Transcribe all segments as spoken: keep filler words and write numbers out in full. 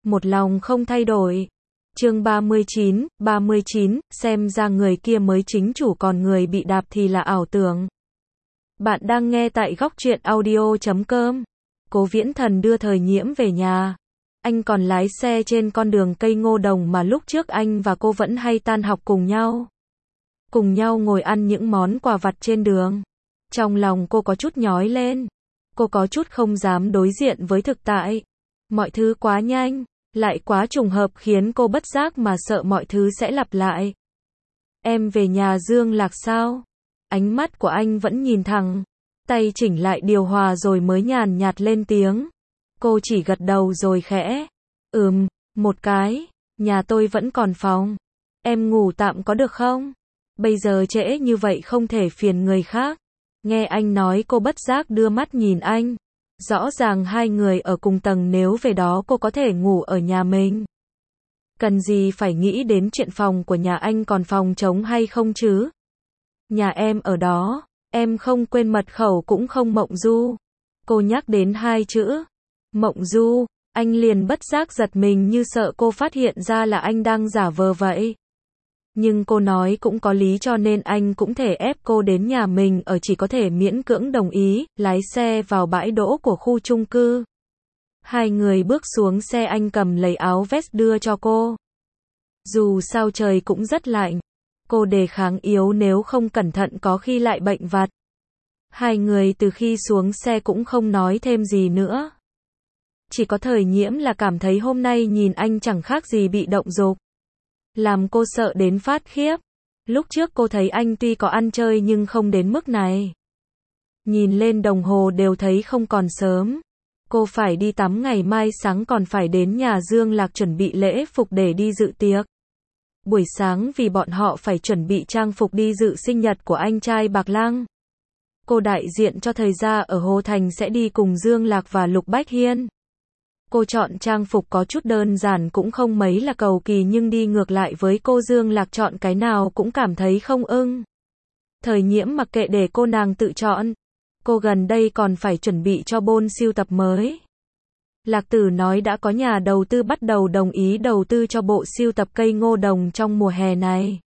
một lòng không thay đổi. Chương ba mươi chín, ba mươi chín, xem ra người kia mới chính chủ còn người bị đạp thì là ảo tưởng. Bạn đang nghe tại góc truyện audio chấm com. Cố Viễn Thần đưa Thời Nhiễm về nhà. Anh còn lái xe trên con đường cây ngô đồng mà lúc trước anh và cô vẫn hay tan học cùng nhau. Cùng nhau ngồi ăn những món quà vặt trên đường. Trong lòng cô có chút nhói lên. Cô có chút không dám đối diện với thực tại. Mọi thứ quá nhanh, lại quá trùng hợp khiến cô bất giác mà sợ mọi thứ sẽ lặp lại. Em về nhà Dương Lạc sao? Ánh mắt của anh vẫn nhìn thẳng. Tay chỉnh lại điều hòa rồi mới nhàn nhạt lên tiếng. Cô chỉ gật đầu rồi khẽ. Ừm, một cái. Nhà tôi vẫn còn phòng. Em ngủ tạm có được không? Bây giờ trễ như vậy không thể phiền người khác. Nghe anh nói cô bất giác đưa mắt nhìn anh. Rõ ràng hai người ở cùng tầng, nếu về đó cô có thể ngủ ở nhà mình. Cần gì phải nghĩ đến chuyện phòng của nhà anh còn phòng trống hay không chứ? Nhà em ở đó, em không quên mật khẩu cũng không Mộng Du. Cô nhắc đến hai chữ Mộng Du, anh liền bất giác giật mình như sợ cô phát hiện ra là anh đang giả vờ vậy. Nhưng cô nói cũng có lý cho nên anh cũng thể ép cô đến nhà mình ở, chỉ có thể miễn cưỡng đồng ý, lái xe vào bãi đỗ của khu chung cư. Hai người bước xuống xe, anh cầm lấy áo vest đưa cho cô. Dù sao trời cũng rất lạnh. Cô đề kháng yếu, nếu không cẩn thận có khi lại bệnh vặt. Hai người từ khi xuống xe cũng không nói thêm gì nữa. Chỉ có Thời Nhiễm là cảm thấy hôm nay nhìn anh chẳng khác gì bị động dục. Làm cô sợ đến phát khiếp. Lúc trước cô thấy anh tuy có ăn chơi nhưng không đến mức này. Nhìn lên đồng hồ đều thấy không còn sớm. Cô phải đi tắm, ngày mai sáng còn phải đến nhà Dương Lạc chuẩn bị lễ phục để đi dự tiệc. Buổi sáng vì bọn họ phải chuẩn bị trang phục đi dự sinh nhật của anh trai Bạc Lăng. Cô đại diện cho Thời gia ở Hồ Thành sẽ đi cùng Dương Lạc và Lục Bách Hiên. Cô chọn trang phục có chút đơn giản cũng không mấy là cầu kỳ, nhưng đi ngược lại với cô Dương Lạc chọn cái nào cũng cảm thấy không ưng. Thời Nhiễm mặc kệ để cô nàng tự chọn. Cô gần đây còn phải chuẩn bị cho bôn sưu tập mới. Lạc Tử nói đã có nhà đầu tư bắt đầu đồng ý đầu tư cho bộ sưu tập cây ngô đồng trong mùa hè này.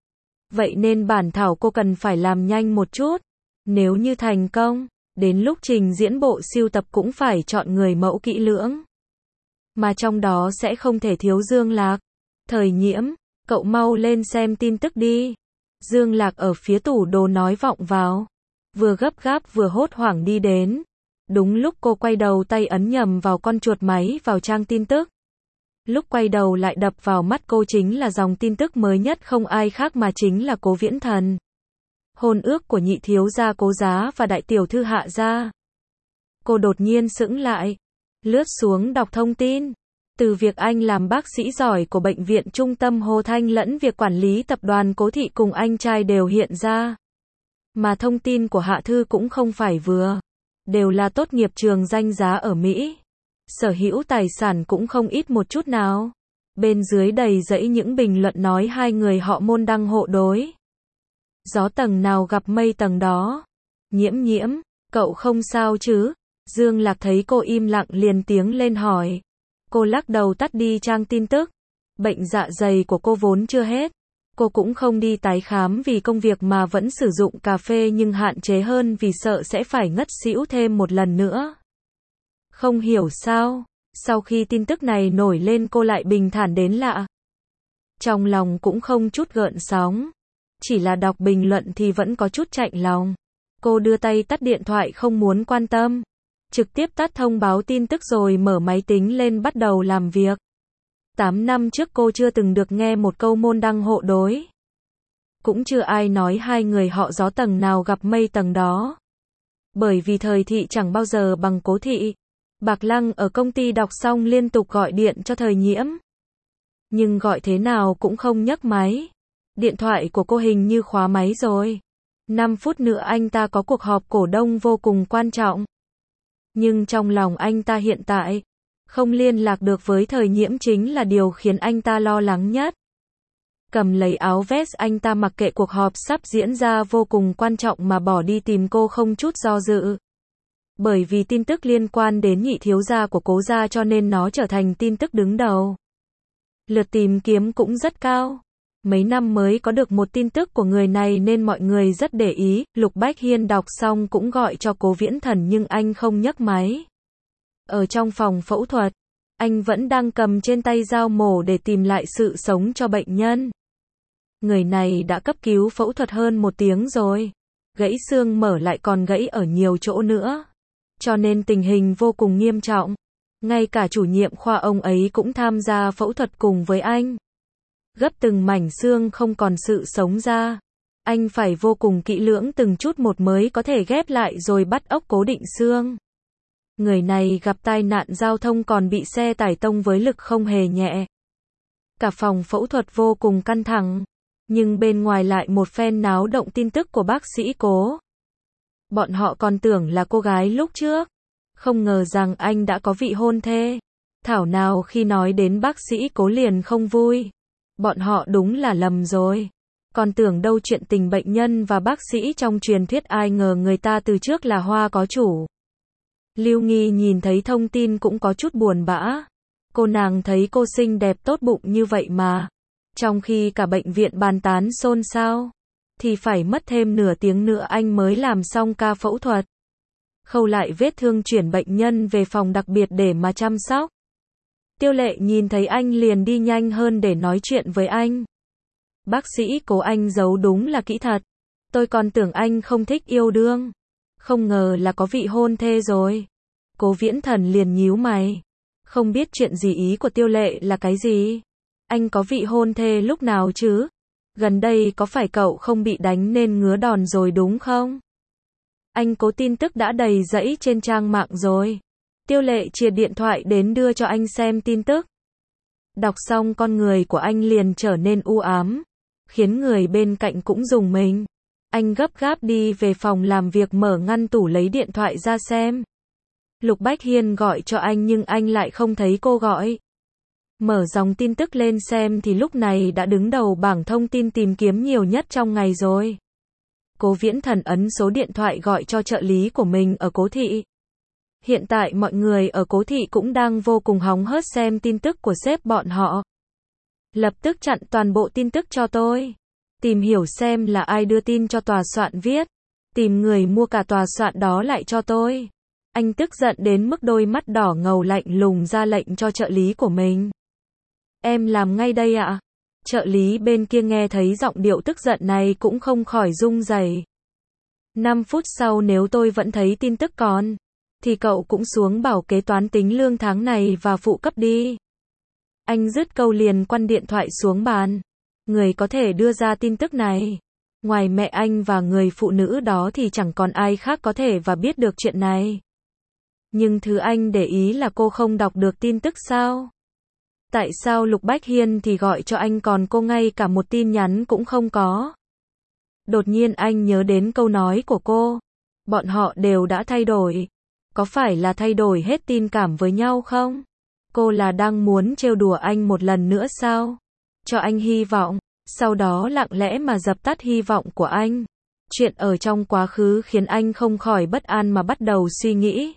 Vậy nên bản thảo cô cần phải làm nhanh một chút. Nếu như thành công, đến lúc trình diễn bộ sưu tập cũng phải chọn người mẫu kỹ lưỡng. Mà trong đó sẽ không thể thiếu Dương Lạc. Thời Nhiễm, cậu mau lên xem tin tức đi. Dương Lạc ở phía tủ đồ nói vọng vào. Vừa gấp gáp vừa hốt hoảng đi đến. Đúng lúc cô quay đầu, tay ấn nhầm vào con chuột máy vào trang tin tức. Lúc quay đầu lại đập vào mắt cô chính là dòng tin tức mới nhất, không ai khác mà chính là Cố Viễn Thần. Hôn ước của nhị thiếu gia Cố Giá và đại tiểu thư Hạ gia. Cô đột nhiên sững lại. Lướt xuống đọc thông tin. Từ việc anh làm bác sĩ giỏi của bệnh viện trung tâm Hồ Thanh lẫn việc quản lý tập đoàn Cố Thị cùng anh trai đều hiện ra. Mà thông tin của Hạ Thư cũng không phải vừa. Đều là tốt nghiệp trường danh giá ở Mỹ. Sở hữu tài sản cũng không ít một chút nào. Bên dưới đầy dẫy những bình luận nói hai người họ môn đăng hộ đối. Gió tầng nào gặp mây tầng đó. Nhiễm Nhiễm, cậu không sao chứ? Dương Lạc thấy cô im lặng liền tiếng lên hỏi. Cô lắc đầu tắt đi trang tin tức. Bệnh dạ dày của cô vốn chưa hết. Cô cũng không đi tái khám vì công việc mà vẫn sử dụng cà phê, nhưng hạn chế hơn vì sợ sẽ phải ngất xỉu thêm một lần nữa. Không hiểu sao, sau khi tin tức này nổi lên cô lại bình thản đến lạ. Trong lòng cũng không chút gợn sóng. Chỉ là đọc bình luận thì vẫn có chút chạnh lòng. Cô đưa tay tắt điện thoại không muốn quan tâm. Trực tiếp tắt thông báo tin tức rồi mở máy tính lên bắt đầu làm việc. Tám năm trước cô chưa từng được nghe một câu môn đăng hộ đối. Cũng chưa ai nói hai người họ gió tầng nào gặp mây tầng đó. Bởi vì Thời Thị chẳng bao giờ bằng Cố Thị. Bạc Lăng ở công ty đọc xong liên tục gọi điện cho Thời Nhiễm. Nhưng gọi thế nào cũng không nhấc máy. Điện thoại của cô hình như khóa máy rồi. năm phút nữa anh ta có cuộc họp cổ đông vô cùng quan trọng. Nhưng trong lòng anh ta hiện tại, không liên lạc được với Thời Nhiễm chính là điều khiến anh ta lo lắng nhất. Cầm lấy áo vest, anh ta mặc kệ cuộc họp sắp diễn ra vô cùng quan trọng mà bỏ đi tìm cô không chút do dự. Bởi vì tin tức liên quan đến nhị thiếu gia của Cố gia cho nên nó trở thành tin tức đứng đầu. Lượt tìm kiếm cũng rất cao. Mấy năm mới có được một tin tức của người này nên mọi người rất để ý. Lục Bách Hiên đọc xong cũng gọi cho Cố Viễn Thần nhưng anh không nhấc máy. Ở trong phòng phẫu thuật, anh vẫn đang cầm trên tay dao mổ để tìm lại sự sống cho bệnh nhân. Người này đã cấp cứu phẫu thuật hơn một tiếng rồi. Gãy xương mở lại còn gãy ở nhiều chỗ nữa. Cho nên tình hình vô cùng nghiêm trọng. Ngay cả chủ nhiệm khoa ông ấy cũng tham gia phẫu thuật cùng với anh. Gấp từng mảnh xương không còn sự sống ra. Anh phải vô cùng kỹ lưỡng từng chút một mới có thể ghép lại rồi bắt ốc cố định xương. Người này gặp tai nạn giao thông còn bị xe tải tông với lực không hề nhẹ. Cả phòng phẫu thuật vô cùng căng thẳng. Nhưng bên ngoài lại một phen náo động tin tức của bác sĩ Cố. Bọn họ còn tưởng là cô gái lúc trước. Không ngờ rằng anh đã có vị hôn thê. Thảo nào khi nói đến bác sĩ Cố liền không vui. Bọn họ đúng là lầm rồi. Còn tưởng đâu chuyện tình bệnh nhân và bác sĩ trong truyền thuyết, ai ngờ người ta từ trước là hoa có chủ. Lưu Nghi nhìn thấy thông tin cũng có chút buồn bã. Cô nàng thấy cô xinh đẹp tốt bụng như vậy mà. Trong khi cả bệnh viện bàn tán xôn xao. Thì phải mất thêm nửa tiếng nữa anh mới làm xong ca phẫu thuật. Khâu lại vết thương chuyển bệnh nhân về phòng đặc biệt để mà chăm sóc. Tiêu Lệ nhìn thấy anh liền đi nhanh hơn để nói chuyện với anh. Bác sĩ Cố, anh giấu đúng là kỹ thật. Tôi còn tưởng anh không thích yêu đương. Không ngờ là có vị hôn thê rồi. Cố Viễn Thần liền nhíu mày. Không biết chuyện gì, ý của Tiêu Lệ là cái gì? Anh có vị hôn thê lúc nào chứ? Gần đây có phải cậu không bị đánh nên ngứa đòn rồi đúng không? Anh Cố, tin tức đã đầy rẫy trên trang mạng rồi. Tiêu Lệ chìa điện thoại đến đưa cho anh xem tin tức. Đọc xong con người của anh liền trở nên u ám. Khiến người bên cạnh cũng rùng mình. Anh gấp gáp đi về phòng làm việc, mở ngăn tủ lấy điện thoại ra xem. Lục Bách Hiên gọi cho anh nhưng anh lại không thấy cô gọi. Mở dòng tin tức lên xem thì lúc này đã đứng đầu bảng thông tin tìm kiếm nhiều nhất trong ngày rồi. Cố Viễn Thần ấn số điện thoại gọi cho trợ lý của mình ở Cố thị. Hiện tại mọi người ở Cố thị cũng đang vô cùng hóng hớt xem tin tức của sếp bọn họ. Lập tức chặn toàn bộ tin tức cho tôi. Tìm hiểu xem là ai đưa tin cho tòa soạn viết. Tìm người mua cả tòa soạn đó lại cho tôi. Anh tức giận đến mức đôi mắt đỏ ngầu lạnh lùng ra lệnh cho trợ lý của mình. Em làm ngay đây ạ. Trợ lý bên kia nghe thấy giọng điệu tức giận này cũng không khỏi run rẩy. năm phút sau nếu tôi vẫn thấy tin tức còn, thì cậu cũng xuống bảo kế toán tính lương tháng này và phụ cấp đi. Anh dứt câu liền quăng điện thoại xuống bàn. Người có thể đưa ra tin tức này. Ngoài mẹ anh và người phụ nữ đó thì chẳng còn ai khác có thể và biết được chuyện này. Nhưng thứ anh để ý là cô không đọc được tin tức sao? Tại sao Lục Bách Hiên thì gọi cho anh còn cô ngay cả một tin nhắn cũng không có? Đột nhiên anh nhớ đến câu nói của cô. Bọn họ đều đã thay đổi. Có phải là thay đổi hết tình cảm với nhau không? Cô là đang muốn trêu đùa anh một lần nữa sao? Cho anh hy vọng, sau đó lặng lẽ mà dập tắt hy vọng của anh. Chuyện ở trong quá khứ khiến anh không khỏi bất an mà bắt đầu suy nghĩ.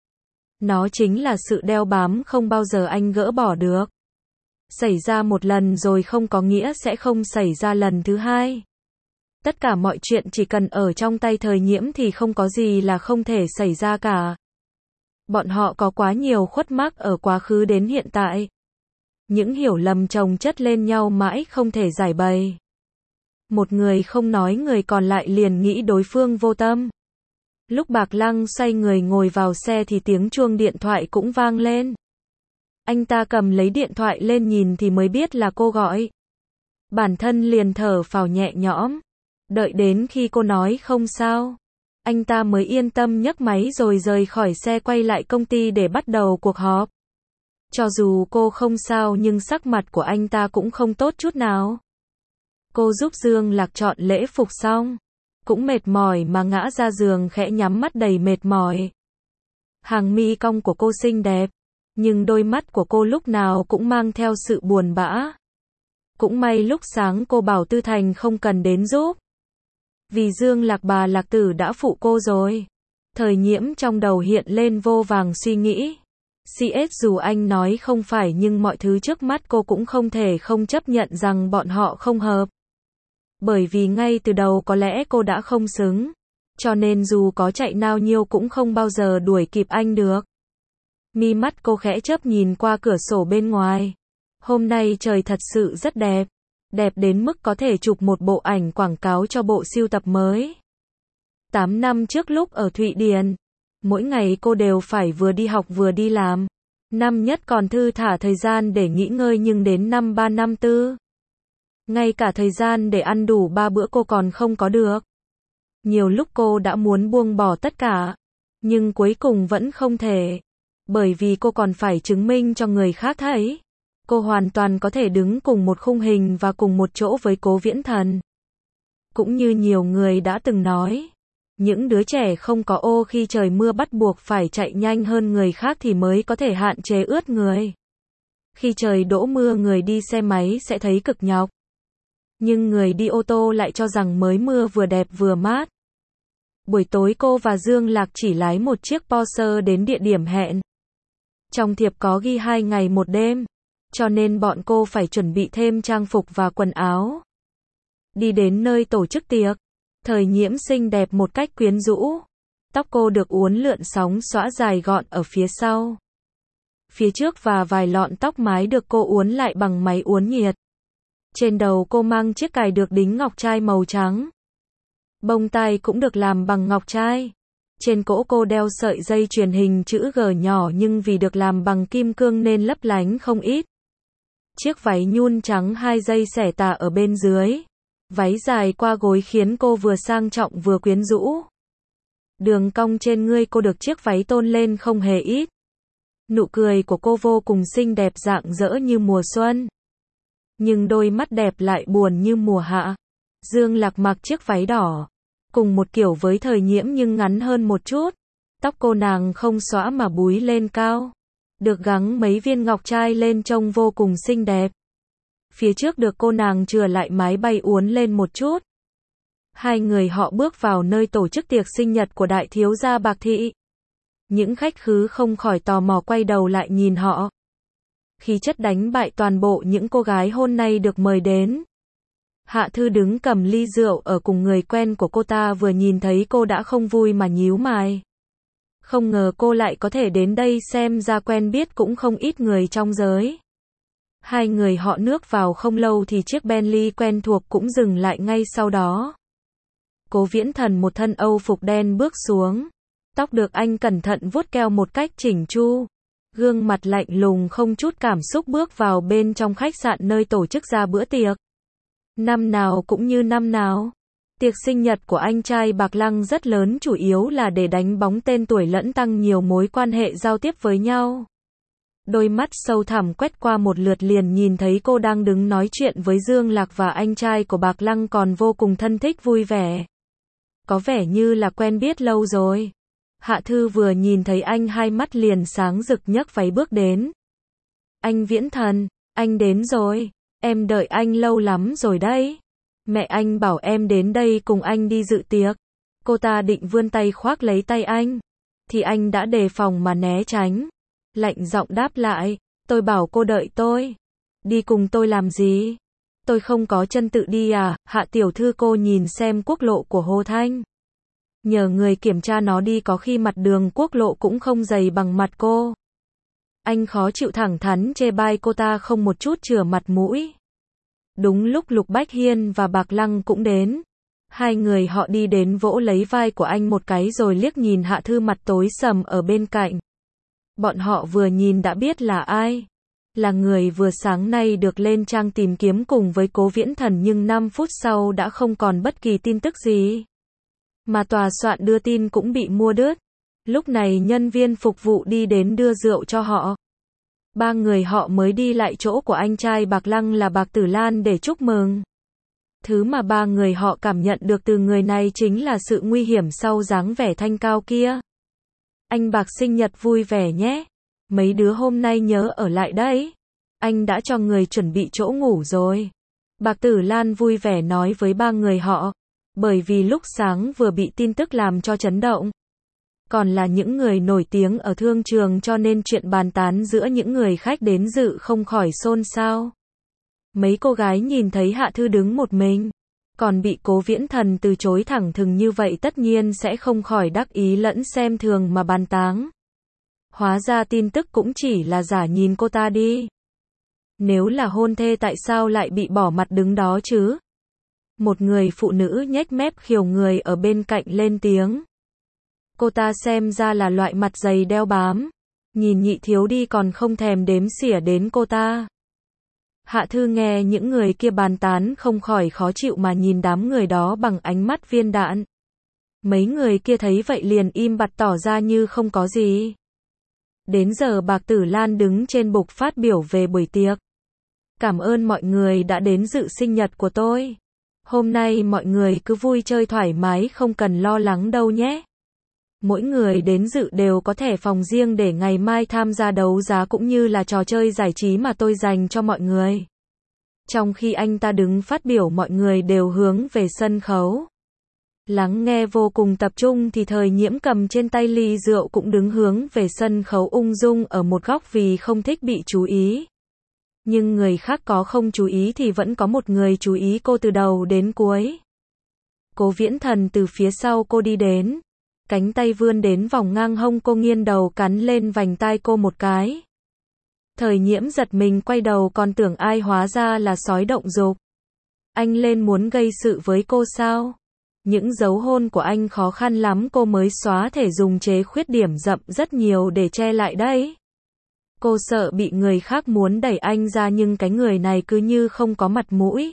Nó chính là sự đeo bám không bao giờ anh gỡ bỏ được. Xảy ra một lần rồi không có nghĩa sẽ không xảy ra lần thứ hai. Tất cả mọi chuyện chỉ cần ở trong tay thời Nhiễm thì không có gì là không thể xảy ra cả. Bọn họ có quá nhiều khuất mắc ở quá khứ đến hiện tại. Những hiểu lầm chồng chất lên nhau mãi không thể giải bày. Một người không nói người còn lại liền nghĩ đối phương vô tâm. Lúc Bạc Lăng xoay người ngồi vào xe thì tiếng chuông điện thoại cũng vang lên. Anh ta cầm lấy điện thoại lên nhìn thì mới biết là cô gọi. Bản thân liền thở phào nhẹ nhõm. Đợi đến khi cô nói không sao, anh ta mới yên tâm nhấc máy rồi rời khỏi xe quay lại công ty để bắt đầu cuộc họp. Cho dù cô không sao nhưng sắc mặt của anh ta cũng không tốt chút nào. Cô giúp Dương Lạc chọn lễ phục xong, cũng mệt mỏi mà ngã ra giường khẽ nhắm mắt đầy mệt mỏi. Hàng mi cong của cô xinh đẹp, nhưng đôi mắt của cô lúc nào cũng mang theo sự buồn bã. Cũng may lúc sáng cô bảo Tư Thành không cần đến giúp. Vì Dương Lạc bà Lạc Tử đã phụ cô rồi. Thời Nhiễm trong đầu hiện lên vô vàng suy nghĩ. xê ét dù anh nói không phải nhưng mọi thứ trước mắt cô cũng không thể không chấp nhận rằng bọn họ không hợp. Bởi vì ngay từ đầu có lẽ cô đã không xứng. Cho nên dù có chạy nao nhiêu cũng không bao giờ đuổi kịp anh được. Mi mắt cô khẽ chớp nhìn qua cửa sổ bên ngoài. Hôm nay trời thật sự rất đẹp. Đẹp đến mức có thể chụp một bộ ảnh quảng cáo cho bộ sưu tập mới. tám năm trước lúc ở Thụy Điển, mỗi ngày cô đều phải vừa đi học vừa đi làm. Năm nhất còn thư thả thời gian để nghỉ ngơi nhưng đến năm ba năm tư, ngay cả thời gian để ăn đủ ba bữa cô còn không có được. Nhiều lúc cô đã muốn buông bỏ tất cả, nhưng cuối cùng vẫn không thể. Bởi vì cô còn phải chứng minh cho người khác thấy. Cô hoàn toàn có thể đứng cùng một khung hình và cùng một chỗ với Cố Viễn Thần. Cũng như nhiều người đã từng nói, những đứa trẻ không có ô khi trời mưa bắt buộc phải chạy nhanh hơn người khác thì mới có thể hạn chế ướt người. Khi trời đổ mưa người đi xe máy sẽ thấy cực nhọc. Nhưng người đi ô tô lại cho rằng mới mưa vừa đẹp vừa mát. Buổi tối cô và Dương Lạc chỉ lái một chiếc Porsche đến địa điểm hẹn. Trong thiệp có ghi hai ngày một đêm, cho nên bọn cô phải chuẩn bị thêm trang phục và quần áo. Đi đến nơi tổ chức tiệc, Thời Nhiễm xinh đẹp một cách quyến rũ. Tóc cô được uốn lượn sóng xõa dài gọn ở phía sau. Phía trước và vài lọn tóc mái được cô uốn lại bằng máy uốn nhiệt. Trên đầu cô mang chiếc cài được đính ngọc trai màu trắng. Bông tai cũng được làm bằng ngọc trai. Trên cổ cô đeo sợi dây chuyền hình chữ G nhỏ nhưng vì được làm bằng kim cương nên lấp lánh không ít. Chiếc váy nhung trắng hai dây xẻ tà ở bên dưới. Váy dài qua gối khiến cô vừa sang trọng vừa quyến rũ. Đường cong trên người cô được chiếc váy tôn lên không hề ít. Nụ cười của cô vô cùng xinh đẹp rạng rỡ như mùa xuân. Nhưng đôi mắt đẹp lại buồn như mùa hạ. Dương Lạc mặc chiếc váy đỏ, cùng một kiểu với Thời Nhiễm nhưng ngắn hơn một chút. Tóc cô nàng không xõa mà búi lên cao. Được gắn mấy viên ngọc trai lên trông vô cùng xinh đẹp. Phía trước được cô nàng chừa lại mái bay uốn lên một chút. Hai người họ bước vào nơi tổ chức tiệc sinh nhật của đại thiếu gia Bạc Thị. Những khách khứa không khỏi tò mò quay đầu lại nhìn họ. Khí chất đánh bại toàn bộ những cô gái hôm nay được mời đến. Hạ Thư đứng cầm ly rượu ở cùng người quen của cô ta vừa nhìn thấy cô đã không vui mà nhíu mày. Không ngờ cô lại có thể đến đây, xem ra quen biết cũng không ít người trong giới. Hai người họ nước vào không lâu thì chiếc Bentley quen thuộc cũng dừng lại ngay sau đó. Cố Viễn Thần một thân Âu phục đen bước xuống. Tóc được anh cẩn thận vuốt keo một cách chỉnh chu. Gương mặt lạnh lùng không chút cảm xúc bước vào bên trong khách sạn nơi tổ chức ra bữa tiệc. Năm nào cũng như năm nào. Tiệc sinh nhật của anh trai Bạc Lăng rất lớn, chủ yếu là để đánh bóng tên tuổi lẫn tăng nhiều mối quan hệ giao tiếp với nhau. Đôi mắt sâu thẳm quét qua một lượt liền nhìn thấy cô đang đứng nói chuyện với Dương Lạc và anh trai của Bạc Lăng còn vô cùng thân thích vui vẻ. Có vẻ như là quen biết lâu rồi. Hạ Thư vừa nhìn thấy anh hai mắt liền sáng rực nhấc váy bước đến. Anh Viễn Thần, anh đến rồi. Em đợi anh lâu lắm rồi đấy. Mẹ anh bảo em đến đây cùng anh đi dự tiệc. Cô ta định vươn tay khoác lấy tay anh. Thì anh đã đề phòng mà né tránh. Lạnh giọng đáp lại. Tôi bảo cô đợi tôi. Đi cùng tôi làm gì? Tôi không có chân tự đi à? Hạ tiểu thư, cô nhìn xem quốc lộ của Hồ Thanh. Nhờ người kiểm tra nó đi, có khi mặt đường quốc lộ cũng không dày bằng mặt cô. Anh khó chịu thẳng thắn chê bai cô ta không một chút chừa mặt mũi. Đúng lúc Lục Bách Hiên và Bạc Lăng cũng đến. Hai người họ đi đến vỗ lấy vai của anh một cái rồi liếc nhìn Hạ Thư mặt tối sầm ở bên cạnh. Bọn họ vừa nhìn đã biết là ai. Là người vừa sáng nay được lên trang tìm kiếm cùng với Cố Viễn Thần nhưng năm phút sau đã không còn bất kỳ tin tức gì. Mà tòa soạn đưa tin cũng bị mua đứt. Lúc này nhân viên phục vụ đi đến đưa rượu cho họ. Ba người họ mới đi lại chỗ của anh trai Bạc Lăng là Bạc Tử Lan để chúc mừng. Thứ mà ba người họ cảm nhận được từ người này chính là sự nguy hiểm sau dáng vẻ thanh cao kia. Anh Bạc sinh nhật vui vẻ nhé. Mấy đứa hôm nay nhớ ở lại đấy. Anh đã cho người chuẩn bị chỗ ngủ rồi. Bạc Tử Lan vui vẻ nói với ba người họ. Bởi vì lúc sáng vừa bị tin tức làm cho chấn động. còn là những người nổi tiếng ở thương trường cho nên chuyện bàn tán giữa những người khách đến dự không khỏi xôn xao. Mấy cô gái nhìn thấy Hạ Thư đứng một mình, còn bị Cố Viễn Thần từ chối thẳng thừng như vậy tất nhiên sẽ không khỏi đắc ý lẫn xem thường mà bàn tán. Hóa ra tin tức cũng chỉ là giả nhìn cô ta đi. Nếu là hôn thê tại sao lại bị bỏ mặt đứng đó chứ? Một người phụ nữ nhếch mép khiêu người ở bên cạnh lên tiếng. Cô ta xem ra là loại mặt dày đeo bám. Nhìn Nhị thiếu đi còn không thèm đếm xỉa đến cô ta. Hạ Thư nghe những người kia bàn tán không khỏi khó chịu mà nhìn đám người đó bằng ánh mắt viên đạn. Mấy người kia thấy vậy liền im bặt tỏ ra như không có gì. Đến giờ Bạc Tử Lan đứng trên bục phát biểu về buổi tiệc. Cảm ơn mọi người đã đến dự sinh nhật của tôi. Hôm nay mọi người cứ vui chơi thoải mái không cần lo lắng đâu nhé. Mỗi người đến dự đều có thẻ phòng riêng để ngày mai tham gia đấu giá cũng như là trò chơi giải trí mà tôi dành cho mọi người. Trong khi anh ta đứng phát biểu mọi người đều hướng về sân khấu. Lắng nghe vô cùng tập trung thì Thời Nhiễm cầm trên tay ly rượu cũng đứng hướng về sân khấu ung dung ở một góc vì không thích bị chú ý. Nhưng người khác có không chú ý thì vẫn có một người chú ý cô từ đầu đến cuối. Cố Viễn Thần từ phía sau cô đi đến. Cánh tay vươn đến vòng ngang hông cô nghiêng đầu cắn lên vành tai cô một cái. Thời Nhiễm giật mình quay đầu còn tưởng ai hóa ra là sói động dục. Anh lên muốn gây sự với cô sao? Những dấu hôn của anh khó khăn lắm cô mới xóa thể dùng chế khuyết điểm rậm rất nhiều để che lại đấy. Cô sợ bị người khác muốn đẩy anh ra nhưng cái người này cứ như không có mặt mũi.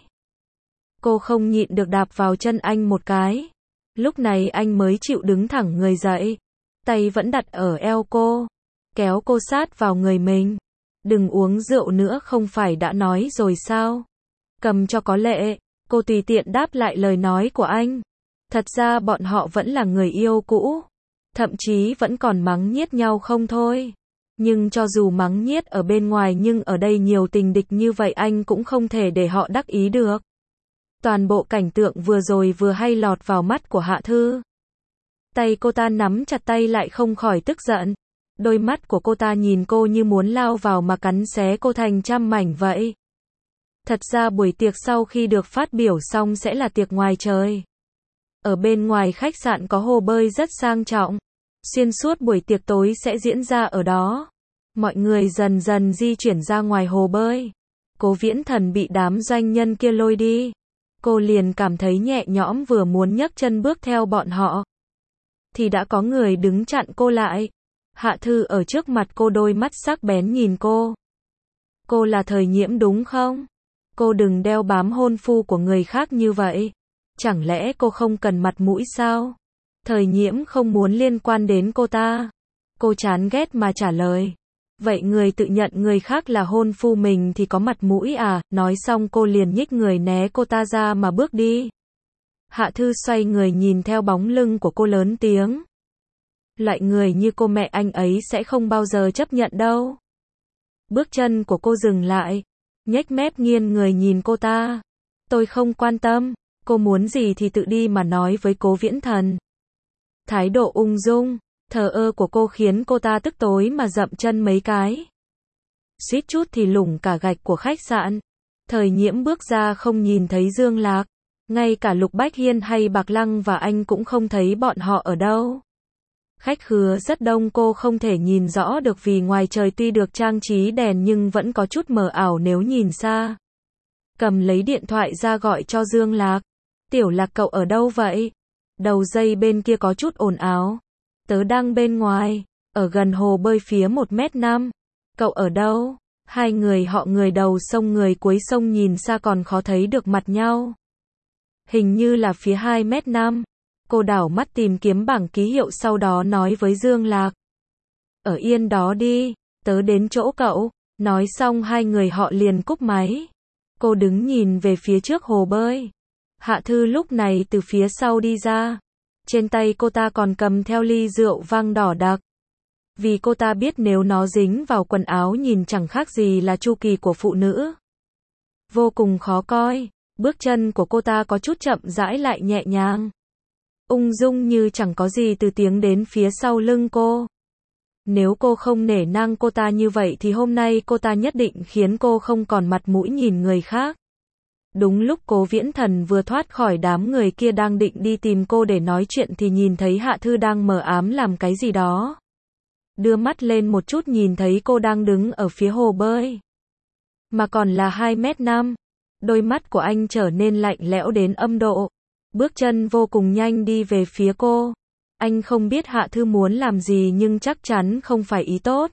Cô không nhịn được đạp vào chân anh một cái. Lúc này anh mới chịu đứng thẳng người dậy. Tay vẫn đặt ở eo cô. Kéo cô sát vào người mình. Đừng uống rượu nữa không phải đã nói rồi sao? Cầm cho có lệ. Cô tùy tiện đáp lại lời nói của anh. Thật ra bọn họ vẫn là người yêu cũ. Thậm chí vẫn còn mắng nhiếc nhau không thôi. Nhưng cho dù mắng nhiếc ở bên ngoài nhưng ở đây nhiều tình địch như vậy anh cũng không thể để họ đắc ý được. Toàn bộ cảnh tượng vừa rồi vừa hay lọt vào mắt của Hạ Thư. Tay cô ta nắm chặt tay lại không khỏi tức giận. Đôi mắt của cô ta nhìn cô như muốn lao vào mà cắn xé cô thành trăm mảnh vậy. Thật ra buổi tiệc sau khi được phát biểu xong sẽ là tiệc ngoài trời. Ở bên ngoài khách sạn có hồ bơi rất sang trọng. Xuyên suốt buổi tiệc tối sẽ diễn ra ở đó. Mọi người dần dần di chuyển ra ngoài hồ bơi. Cố Viễn Thần bị đám doanh nhân kia lôi đi. Cô liền cảm thấy nhẹ nhõm vừa muốn nhấc chân bước theo bọn họ. Thì đã có người đứng chặn cô lại. Hạ Thư ở trước mặt cô đôi mắt sắc bén nhìn cô. Cô là Thời Nhiễm đúng không? Cô đừng đeo bám hôn phu của người khác như vậy. Chẳng lẽ cô không cần mặt mũi sao? Thời Nhiễm không muốn liên quan đến cô ta. Cô chán ghét mà trả lời. Vậy người tự nhận người khác là hôn phu mình thì có mặt mũi à? Nói xong cô liền nhích người né cô ta ra mà bước đi. Hạ Thư xoay người nhìn theo bóng lưng của cô lớn tiếng. Loại người như cô mẹ anh ấy sẽ không bao giờ chấp nhận đâu. Bước chân của cô dừng lại. Nhếch mép nghiêng người nhìn cô ta. Tôi không quan tâm. Cô muốn gì thì tự đi mà nói với Cố Viễn Thần. Thái độ ung dung, thờ ơ của cô khiến cô ta tức tối mà dậm chân mấy cái. Suýt chút thì lủng cả gạch của khách sạn. Thời Nhiễm bước ra không nhìn thấy Dương Lạc. Ngay cả Lục Bách Hiên hay Bạc Lăng và anh cũng không thấy bọn họ ở đâu. Khách khứa rất đông cô không thể nhìn rõ được vì ngoài trời tuy được trang trí đèn nhưng vẫn có chút mờ ảo nếu nhìn xa. Cầm lấy điện thoại ra gọi cho Dương Lạc. Tiểu Lạc cậu ở đâu vậy? Đầu dây bên kia có chút ồn ào. Tớ đang bên ngoài, ở gần hồ bơi phía một mét năm. Cậu ở đâu? Hai người họ người đầu sông người cuối sông nhìn xa còn khó thấy được mặt nhau. Hình như là phía hai mét năm. Cô đảo mắt tìm kiếm bảng ký hiệu sau đó nói với Dương Lạc. Ở yên đó đi, tớ đến chỗ cậu. Nói xong hai người họ liền cúp máy. Cô đứng nhìn về phía trước hồ bơi. Hạ Thư lúc này từ phía sau đi ra. Trên tay cô ta còn cầm theo ly rượu vang đỏ đặc. Vì cô ta biết nếu nó dính vào quần áo nhìn chẳng khác gì là chu kỳ của phụ nữ. Vô cùng khó coi. Bước chân của cô ta có chút chậm rãi lại nhẹ nhàng. ung dung như chẳng có gì từ tiếng đến phía sau lưng cô. Nếu cô không nể nang cô ta như vậy thì hôm nay cô ta nhất định khiến cô không còn mặt mũi nhìn người khác. Đúng lúc Cố Viễn Thần vừa thoát khỏi đám người kia đang định đi tìm cô để nói chuyện thì nhìn thấy Hạ Thư đang mờ ám làm cái gì đó. Đưa mắt lên một chút nhìn thấy cô đang đứng ở phía hồ bơi. Mà còn là hai mét năm. Đôi mắt của anh trở nên lạnh lẽo đến âm độ. Bước chân vô cùng nhanh đi về phía cô. Anh không biết Hạ Thư muốn làm gì nhưng chắc chắn không phải ý tốt.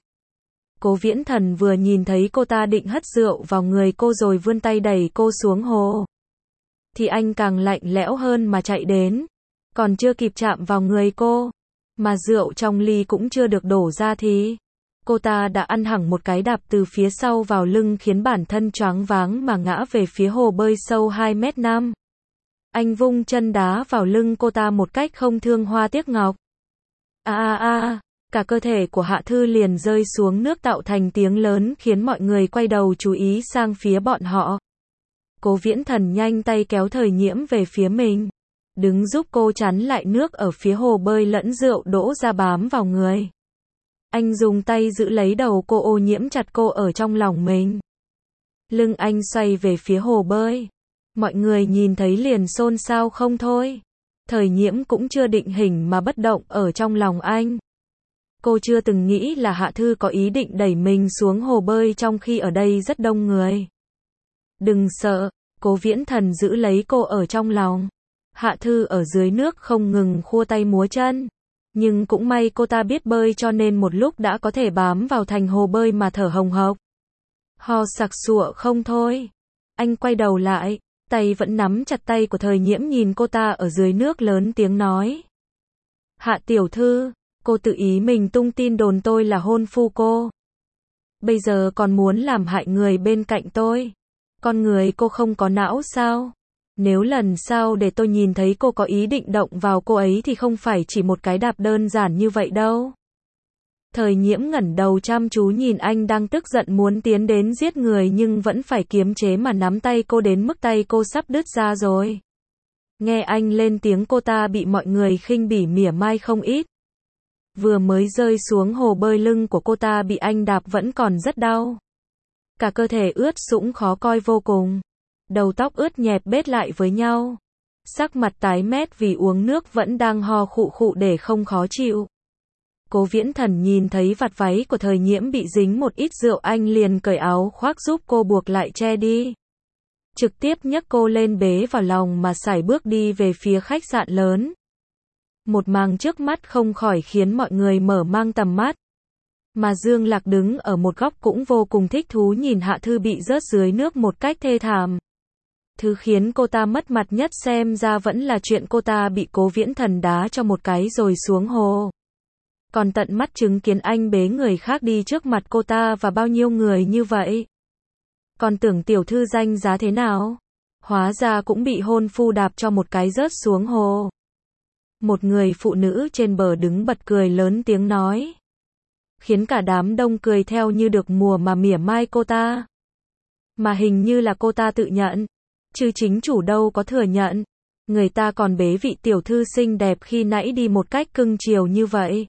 Cố Viễn Thần vừa nhìn thấy cô ta định hất rượu vào người cô rồi vươn tay đẩy cô xuống hồ. Thì anh càng lạnh lẽo hơn mà chạy đến. Còn chưa kịp chạm vào người cô. Mà rượu trong ly cũng chưa được đổ ra thì cô ta đã ăn hẳn một cái đạp từ phía sau vào lưng khiến bản thân choáng váng mà ngã về phía hồ bơi sâu hai mét năm. Anh vung chân đá vào lưng cô ta một cách không thương hoa tiếc ngọc. A a a, cả cơ thể của Hạ Thư liền rơi xuống nước tạo thành tiếng lớn khiến mọi người quay đầu chú ý sang phía bọn họ. Cố Viễn Thần nhanh tay kéo Thời Nhiễm về phía mình. Đứng giúp cô chắn lại nước ở phía hồ bơi lẫn rượu đổ ra bám vào người. Anh dùng tay giữ lấy đầu cô Ô Nhiễm chặt cô ở trong lòng mình. Lưng anh xoay về phía hồ bơi. Mọi người nhìn thấy liền xôn xao không thôi. Thời Nhiễm cũng chưa định hình mà bất động ở trong lòng anh. Cô chưa từng nghĩ là Hạ Thư có ý định đẩy mình xuống hồ bơi trong khi ở đây rất đông người. Đừng sợ, Cố Viễn Thần giữ lấy cô ở trong lòng. Hạ Thư ở dưới nước không ngừng khua tay múa chân. Nhưng cũng may cô ta biết bơi cho nên một lúc đã có thể bám vào thành hồ bơi mà thở hồng hộc. Ho sặc sụa không thôi. Anh quay đầu lại, tay vẫn nắm chặt tay của Thời Nhiễm nhìn cô ta ở dưới nước lớn tiếng nói. Hạ tiểu thư, cô tự ý mình tung tin đồn tôi là hôn phu cô. Bây giờ còn muốn làm hại người bên cạnh tôi. Con người cô không có não sao? Nếu lần sau để tôi nhìn thấy cô có ý định động vào cô ấy thì không phải chỉ một cái đạp đơn giản như vậy đâu. Thời Nhiễm ngẩng đầu chăm chú nhìn anh đang tức giận muốn tiến đến giết người nhưng vẫn phải kiềm chế mà nắm tay cô đến mức tay cô sắp đứt ra rồi. Nghe anh lên tiếng cô ta bị mọi người khinh bỉ mỉa mai không ít. Vừa mới rơi xuống hồ bơi lưng của cô ta bị anh đạp vẫn còn rất đau. Cả cơ thể ướt sũng khó coi vô cùng. Đầu tóc ướt nhẹp bết lại với nhau. Sắc mặt tái mét vì uống nước vẫn đang ho khụ khụ để không khó chịu. Cố Viễn Thần nhìn thấy vạt váy của Thời Nhiễm bị dính một ít rượu anh liền cởi áo khoác giúp cô buộc lại che đi. Trực tiếp nhấc cô lên bế vào lòng mà sải bước đi về phía khách sạn lớn. Một màn trước mắt không khỏi khiến mọi người mở mang tầm mắt. Mà Dương Lạc đứng ở một góc cũng vô cùng thích thú nhìn Hạ Thư bị rớt dưới nước một cách thê thảm. Thứ khiến cô ta mất mặt nhất xem ra vẫn là chuyện cô ta bị Cố Viễn Thần đá cho một cái rồi xuống hồ. Còn tận mắt chứng kiến anh bế người khác đi trước mặt cô ta và bao nhiêu người như vậy. Còn tưởng tiểu thư danh giá thế nào? Hóa ra cũng bị hôn phu đạp cho một cái rớt xuống hồ. Một người phụ nữ trên bờ đứng bật cười lớn tiếng nói. Khiến cả đám đông cười theo như được mùa mà mỉa mai cô ta. Mà hình như là cô ta tự nhận. Chứ chính chủ đâu có thừa nhận. Người ta còn bế vị tiểu thư xinh đẹp khi nãy đi một cách cưng chiều như vậy.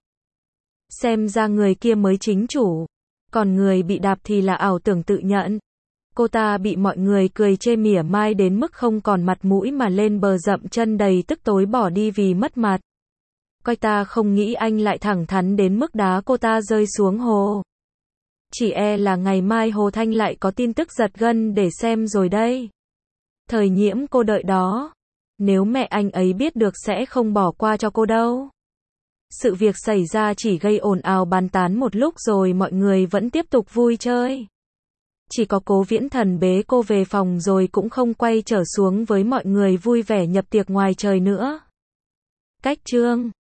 Xem ra người kia mới chính chủ. Còn người bị đạp thì là ảo tưởng tự nhận. Cô ta bị mọi người cười chê mỉa mai đến mức không còn mặt mũi mà lên bờ dậm chân đầy tức tối bỏ đi vì mất mặt. Coi ta không nghĩ anh lại thẳng thắn đến mức đá cô ta rơi xuống hồ. Chỉ e là ngày mai Hồ Thanh lại có tin tức giật gân để xem rồi đây. Thời Nhiễm cô đợi đó. Nếu mẹ anh ấy biết được sẽ không bỏ qua cho cô đâu. Sự việc xảy ra chỉ gây ồn ào bàn tán một lúc rồi mọi người vẫn tiếp tục vui chơi. Chỉ có Cố Viễn Thần bế cô về phòng rồi cũng không quay trở xuống với mọi người vui vẻ nhập tiệc ngoài trời nữa. Cách chương